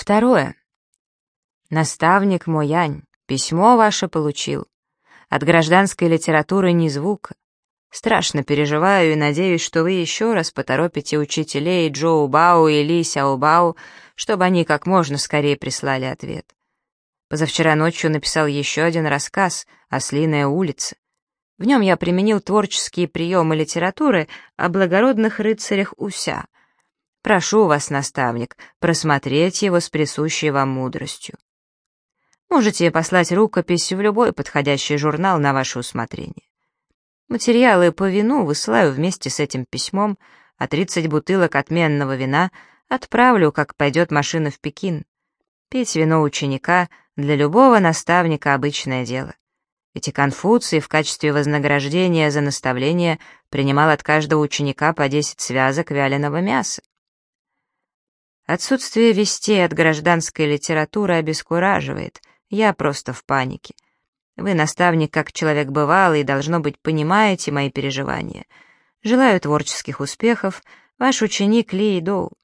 2. Наставник мой Янь, письмо ваше получил. От гражданской литературы ни звука. Страшно переживаю и надеюсь, что вы еще раз поторопите учителей Джоу Бао и Ли Сяо Бао, чтобы они как можно скорее прислали ответ. Позавчера ночью написал еще один рассказ «Ослиная улица». В нем я применил творческие приемы литературы о благородных рыцарях Уся. Прошу вас, наставник, просмотреть его с присущей вам мудростью. Можете послать рукопись в любой подходящий журнал на ваше усмотрение. Материалы по вину высылаю вместе с этим письмом, а 30 бутылок отменного вина отправлю, как пойдет машина в Пекин. Пить вино ученика для любого наставника обычное дело. Ведь и Конфуций в качестве вознаграждения за наставление принимал от каждого ученика по 10 связок вяленого мяса. Отсутствие вестей от гражданской литературы обескураживает, я просто в панике. Вы, наставник, как человек бывалый, должно быть, понимаете мои переживания. Желаю творческих успехов, ваш ученик Ли Доу.